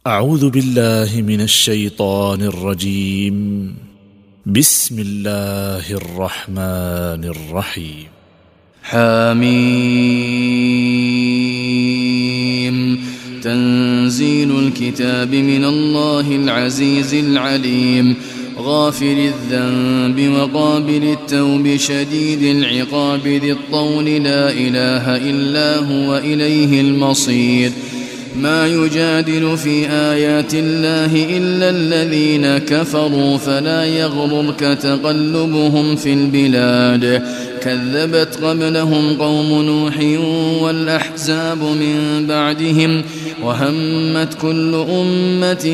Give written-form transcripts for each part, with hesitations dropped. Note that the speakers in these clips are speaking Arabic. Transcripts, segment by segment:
أعوذ بالله من الشيطان الرجيم. بسم الله الرحمن الرحيم. حميم. تنزيل الكتاب من الله العزيز العليم، غافر الذنب وقابل التوب، شديد العقاب، ذي الطول، لا إله إلا هو، إليه المصير. ما يجادل في آيات الله إلا الذين كفروا، فلا يغررك تقلبهم في البلاد. كذبت قبلهم قوم نوح والأحزاب من بعدهم، وهمت كل أمة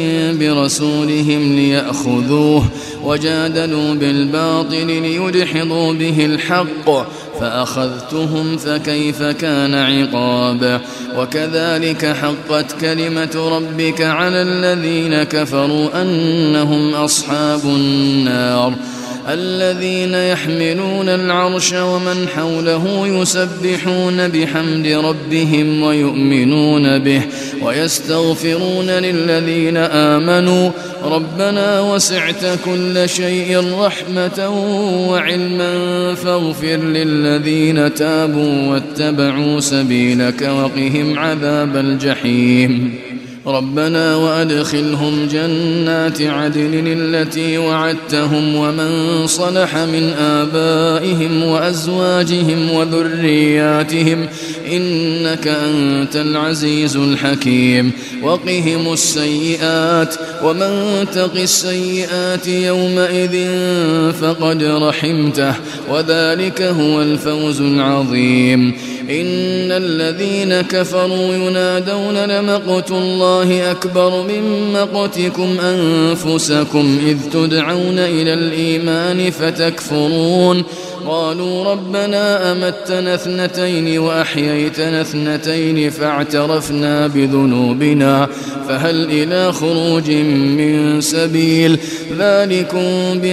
برسولهم ليأخذوه، وجادلوا بالباطل ليدحضوا به الحق، فأخذتهم فكيف كان عقاب. وكذلك حقت كلمة ربك على الذين كفروا أنهم أصحاب النار. الذين يحملون العرش ومن حوله يسبحون بحمد ربهم ويؤمنون به ويستغفرون للذين آمنوا ربنا وسعت كل شيء رحمة وعلما فاغفر للذين تابوا واتبعوا سبيلك وقهم عذاب الجحيم. ربنا وأدخلهم جنات عدن التي وعدتهم ومن صلح من آبائهم وأزواجهم وذرياتهم إنك أنت العزيز الحكيم. وقهم السيئات، ومن تق السيئات يومئذ فقد رحمته، وذلك هو الفوز العظيم. إن الذين كفروا ينادون لمقت الله أكبر من مقتكم أنفسكم إذ تدعون إلى الإيمان فتكفرون. قالوا ربنا أمتنا اثنتين وأحييتنا اثنتين فاعترفنا بذنوبنا فهل إلى خروج من سبيل. ذلكم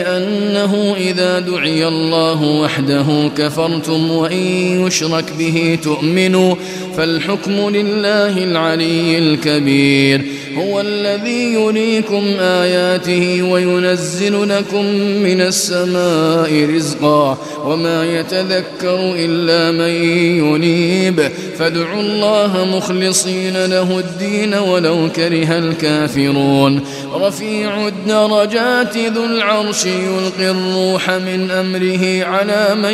بأنه إذا دعي الله وحده كفرتم وإن يشرك به تؤمنوا، فالحكم لله العلي الكبير. هو الذي يريكم آياته وينزل لكم من السماء رزقا، وما يتذكر إلا من ينيب. فادعوا الله مخلصين له الدين ولو كره الكافرون. رفيع الدرجات ذو العرش يلقي الروح من أمره على من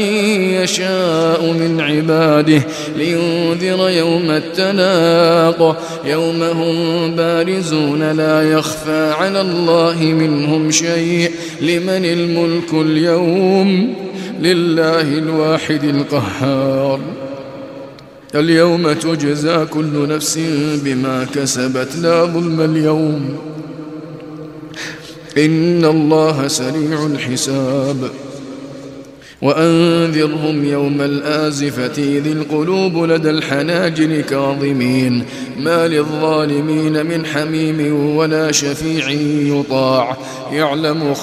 يشاء من عباده لينذر يوم التلاق، يوم هم بارزون لا يخفى على الله منهم شيء. لمن الملك اليوم؟ لله الواحد القهار. اليوم تجزى كل نفس بما كسبت لا ظلم اليوم، إن الله سريع الحساب. وأنذرهم يوم الآزفة إذ القلوب لدى الحناجر كاظمين، ما للظالمين من حميم ولا شفيع يطاع. يعلم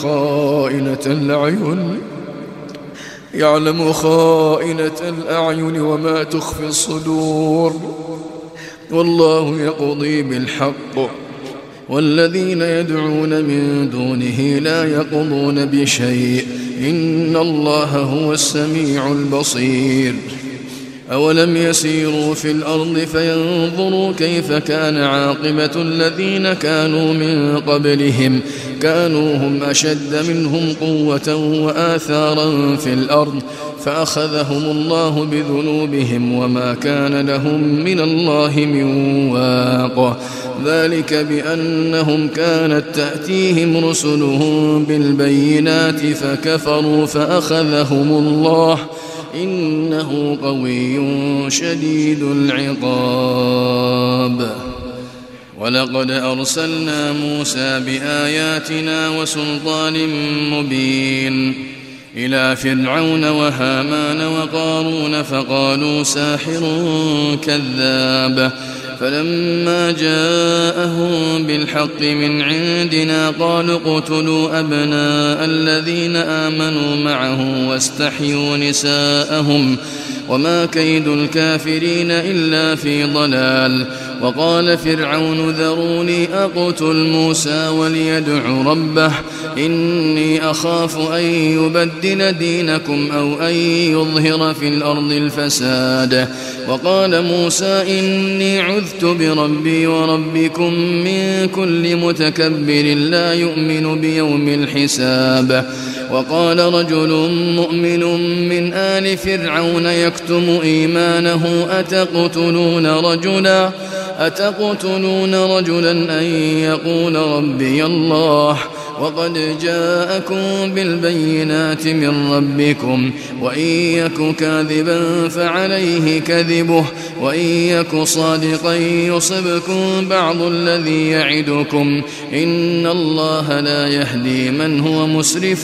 خائنة الأعين وما تخفي الصدور، والله يقضي بالحق، والذين يدعون من دونه لا يقضون بشيء، إن الله هو السميع البصير. أولم يسيروا في الأرض فينظروا كيف كان عاقبة الذين كانوا من قبلهم، كانوا هم أشد منهم قوة وآثارا في الأرض، فأخذهم الله بذنوبهم وما كان لهم من الله من واق. ذلك بأنهم كانت تأتيهم رسلهم بالبينات فكفروا فأخذهم الله، إنه قوي شديد العقاب. ولقد أرسلنا موسى بآياتنا وسلطان مبين إلى فرعون وهامان وقارون فقالوا ساحر كذاب. فلما جاءهم بالحق من عندنا قالوا اقتلوا أبناء الذين آمنوا معه واستحيوا نساءهم وما كيد الكافرين إلا في ضلال. وقال فرعون ذروني أقتل موسى وليدع ربه إني أخاف أن يبدل دينكم أو أن يظهر في الأرض الفساد. وقال موسى إني عذت بربي وربكم من كل متكبر لا يؤمن بيوم الحساب. وقال رجل مؤمن من آل فرعون يكتم إيمانه أتقتلون رجلا أن يقول ربي الله وقد جاءكم بالبينات من ربكم وإن يك كاذبا فعليه كذبه وإن يك صادقا يصبكم بعض الذي يعدكم إن الله لا يهدي من هو مسرف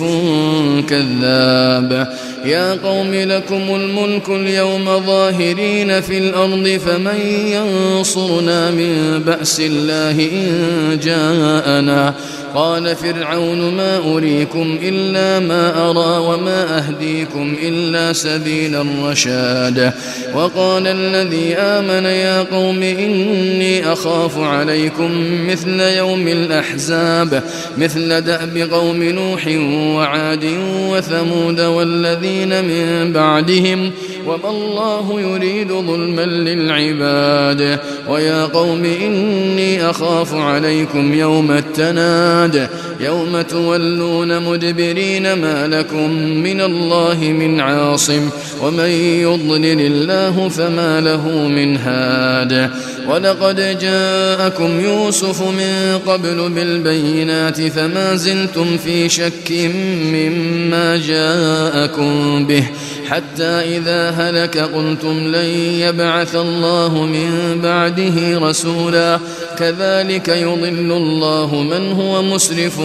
كذاب. يا قوم لكم الملك اليوم ظاهرين في الأرض فمن ينصرنا من بأس الله إن جاءنا. قال فرعون ما أريكم إلا ما أرى وما أهديكم إلا سبيل الرشاد. وقال الذي آمن يا قوم إني أخاف عليكم مثل يوم الأحزاب مثل دأب قوم نوح وعاد وثمود والذين من بعدهم وما الله يريد ظلما للعباد. ويا قوم إني أخاف عليكم يوم التناد يوم تولون مدبرين ما لكم من الله من عاصم ومن يضلل الله فما له من هاد. ولقد جاءكم يوسف من قبل بالبينات فما زلتم في شك مما جاءكم به حتى إذا هلك قلتم لن يبعث الله من بعده رسولا كذلك يضل الله من هو مسرف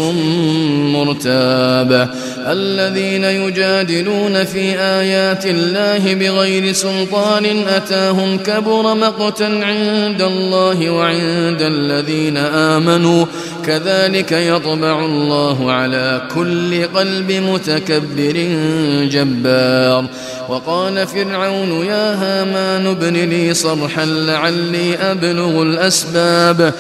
مرتاب. الذين يجادلون في آيات الله بغير سلطان أتاهم كبر مقتا عند الله وعند الذين آمنوا كذلك يطبع الله على كل قلب متكبر جبار. وقال فرعون يا هامان ابن لي صرحا لعلي أبلغ أسباب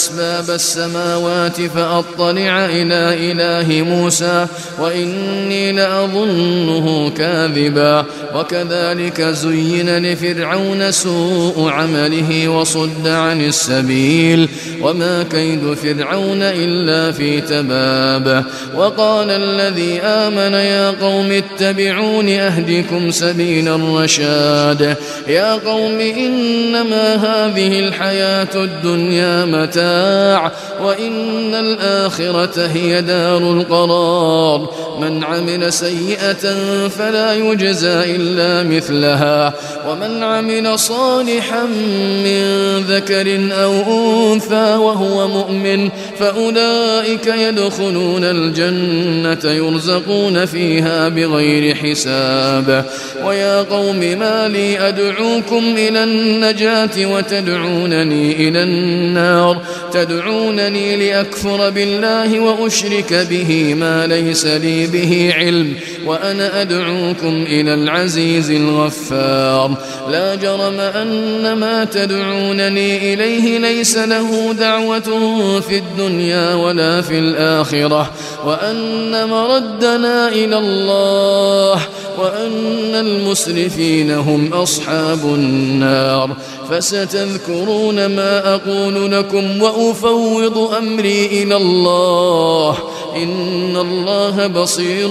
السماوات فأطلع إلى إله موسى وإني لأظنه كاذبا. وكذلك زين لفرعون سوء عمله وصد عن السبيل وما كيد فرعون إلا في تباب. وقال الذي آمن يا قوم اتبعون أهدكم سبيل الرشاد. يا قوم إنما هذه الحياة الدنيا متاع وإن الآخرة هي دار القرار. من عمل سيئة فلا يجزى إلا مثلها ومن عمل صالحا من ذكر أو أنثى وهو مؤمن فأولئك يدخلون الجنة يرزقون فيها بغير حساب. ويا قوم ما لي أدعوكم إلى النجاة وتدعونني إلى النار تدعونني لأكفر بالله وأشرك به ما ليس لي به علم وأنا أدعوكم إلى العزيز الغفار. لا جرم أن ما تدعونني إليه ليس له دعوة في الدنيا ولا في الآخرة وأن مردنا إلى الله وأن المسرفين هم أصحاب النار. فستذكرون ما أقول لكم وأفوض أمري إلى الله إن الله بصير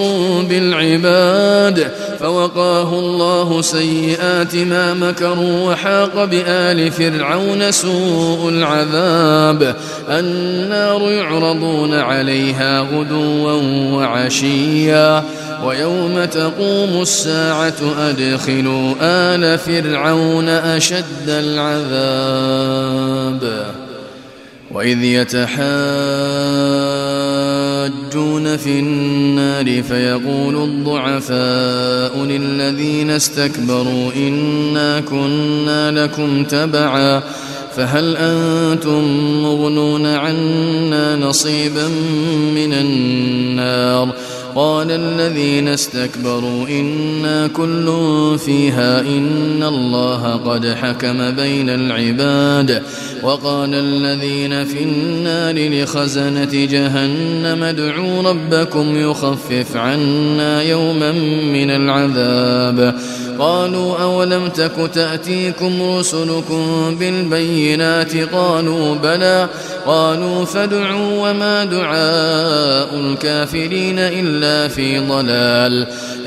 بالعباد. فوقاه الله سيئات ما مكروا وحاق بآل فرعون سوء العذاب. النار يعرضون عليها غدوا وعشيا ويوم تقوم الساعة أدخلوا آل فرعون أشد العذاب. وإذ يتحاجون في النار فيقول الضعفاء للذين استكبروا إنا كنا لكم تبعا فهل أنتم مغنون عنا نصيبا من النار قال الذين استكبروا إنا كل فيها إن الله قد حكم بين العباد وقال الذين في النار لخزنة جهنم ادعوا ربكم يخفف عنا يوما من العذاب قالوا أولم تك تأتيكم رسلكم بالبينات قالوا بلى قالوا فادعوا وما دعاء الكافرين إلا في ضلال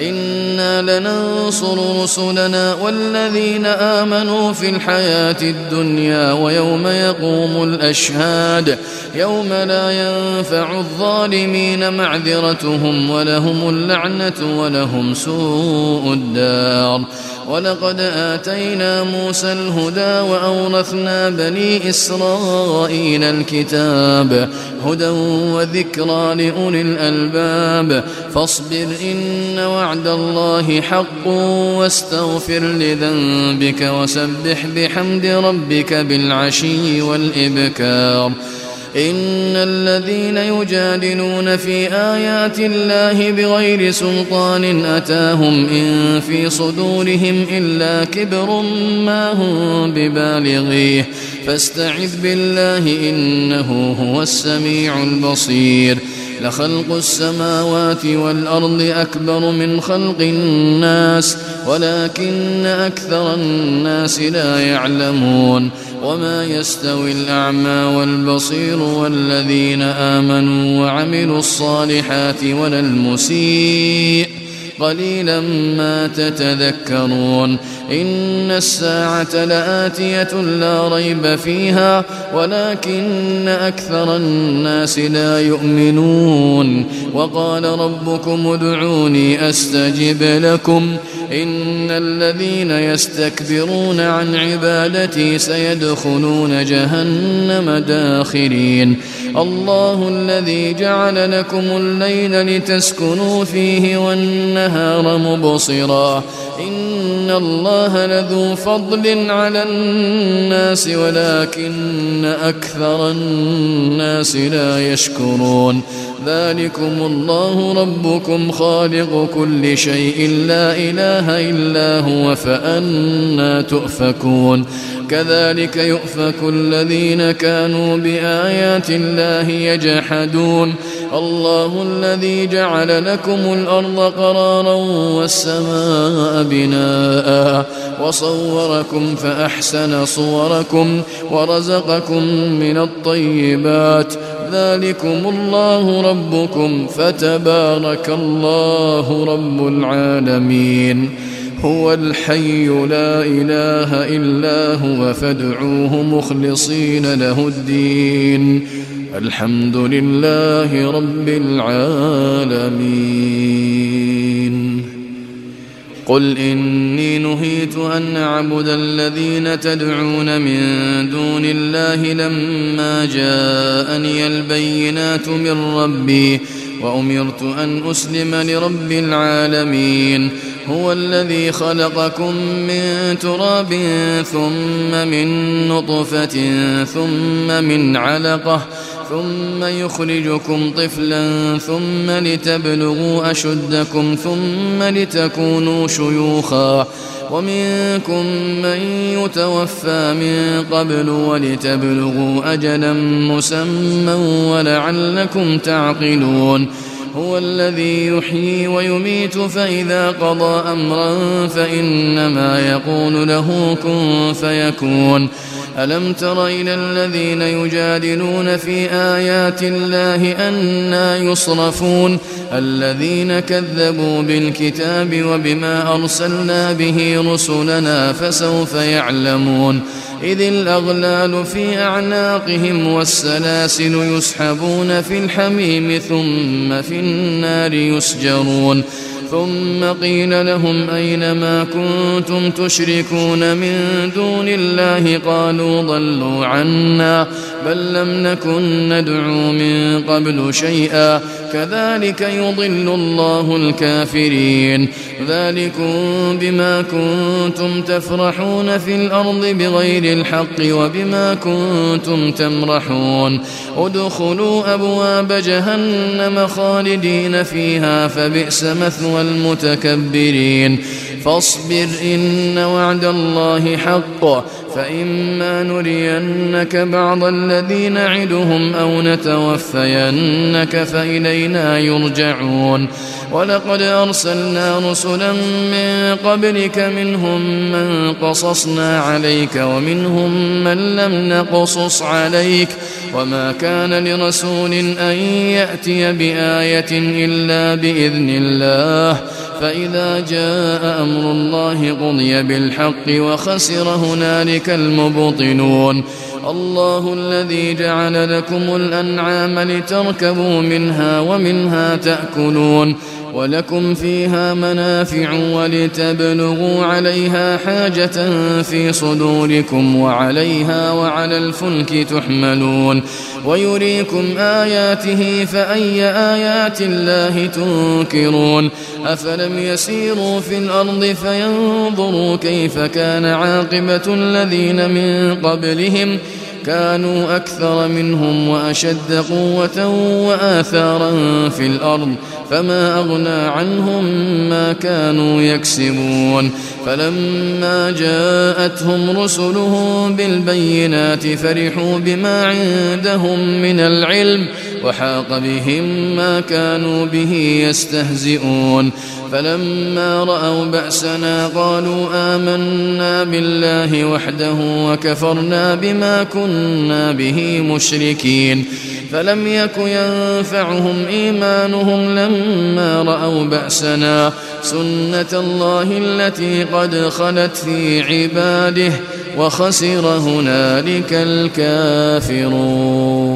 إنا لننصر رسلنا والذين آمنوا في الحياة الدنيا ويوم يقوم الأشهاد يوم لا ينفع الظالمين معذرتهم ولهم اللعنة ولهم سوء الدار ولقد آتينا موسى الهدى وأورثنا بني إسرائيل الكتاب هدى وذكرى لأولي الألباب فاصبر إن وعد الله حق واستغفر لذنبك وسبح بحمد ربك بالعشي والإبكار إن الذين يجادلون في آيات الله بغير سلطان أتاهم إن في صدورهم إلا كبر ما هم ببالغيه فاستعذ بالله إنه هو السميع البصير لخلق السماوات والأرض أكبر من خلق الناس ولكن أكثر الناس لا يعلمون وما يستوي الأعمى والبصير والذين آمنوا وعملوا الصالحات ولا المسيء قليلا ما تتذكرون إن الساعة لآتية لا ريب فيها ولكن أكثر الناس لا يؤمنون وقال ربكم ادعوني أستجب لكم إن الذين يستكبرون عن عبادتي سيدخلون جهنم داخرين الله الذي جعل لكم الليل لتسكنوا فيه والنهار مبصرا إن الله لذو فضل على الناس ولكن أكثر الناس لا يشكرون ذلكم الله ربكم خالق كل شيء لا إله إلا هو فأنى تؤفكون كذلك يؤفك الذين كانوا بآيات الله يجحدون الله الذي جعل لكم الأرض قرارا والسماء بناء وصوركم فأحسن صوركم ورزقكم من الطيبات ذلكم الله ربكم فتبارك الله رب العالمين هو الحي لا إله إلا هو فادعوه مخلصين له الدين الحمد لله رب العالمين قل إني نهيت أن أعبد الذين تدعون من دون الله لما جاءني البينات من ربي وأمرت أن أسلم لرب العالمين هو الذي خلقكم من تراب ثم من نطفة ثم من علقة ثم يخرجكم طفلا ثم لتبلغوا أشدكم ثم لتكونوا شيوخا ومنكم من يتوفى من قبل ولتبلغوا أجلا مسمى ولعلكم تعقلون هو الذي يحيي ويميت فإذا قضى أمرا فإنما يقول له كن فيكون ألم تر إلى الذين يجادلون في آيات الله أنى يصرفون الذين كذبوا بالكتاب وبما أرسلنا به رسلنا فسوف يعلمون إذ الأغلال في أعناقهم والسلاسل يسحبون في الحميم ثم في النار يسجرون ثم قيل لهم أين ما كنتم تشركون من دون الله قالوا ضلوا عنا بل لم نكن ندعو من قبل شيئا كذلك يضل الله الكافرين ذلكم بما كنتم تفرحون في الأرض بغير بالحق وبما كنتم تمرحون ادخلوا أبواب جهنم خالدين فيها فبئس مثوى المتكبرين فاصبر إن وعد الله حق فإما نرينك بعض الذي نعدهم أو نتوفينك فإلينا يرجعون ولقد أرسلنا رسلا من قبلك منهم من قصصنا عليك ومنهم من لم نقصص عليك وما كان لرسول أن يأتي بآية إلا بإذن الله فإذا جاء أمر الله قضي بالحق وخسر هنالك المبطلون الله الذي جعل لكم الأنعام لتركبوا منها ومنها تأكلون ولكم فيها منافع ولتبلغوا عليها حاجة في صدوركم وعليها وعلى الفلك تحملون ويريكم آياته فأي آيات الله تنكرون أفلم يسيروا في الأرض فينظروا كيف كان عاقبة الذين من قبلهم كانوا أكثر منهم وأشد قوة وآثارا في الأرض فما أغنى عنهم ما كانوا يكسبون فلما جاءتهم رسلهم بالبينات فرحوا بما عندهم من العلم وحاق بهم ما كانوا به يستهزئون فلما رأوا بأسنا قالوا آمنا بالله وحده وكفرنا بما كنا به مشركين فلم يك ينفعهم إيمانهم لما رأوا بأسنا سنة الله التي قد خلت في عباده وخسر هنالك الكافرون.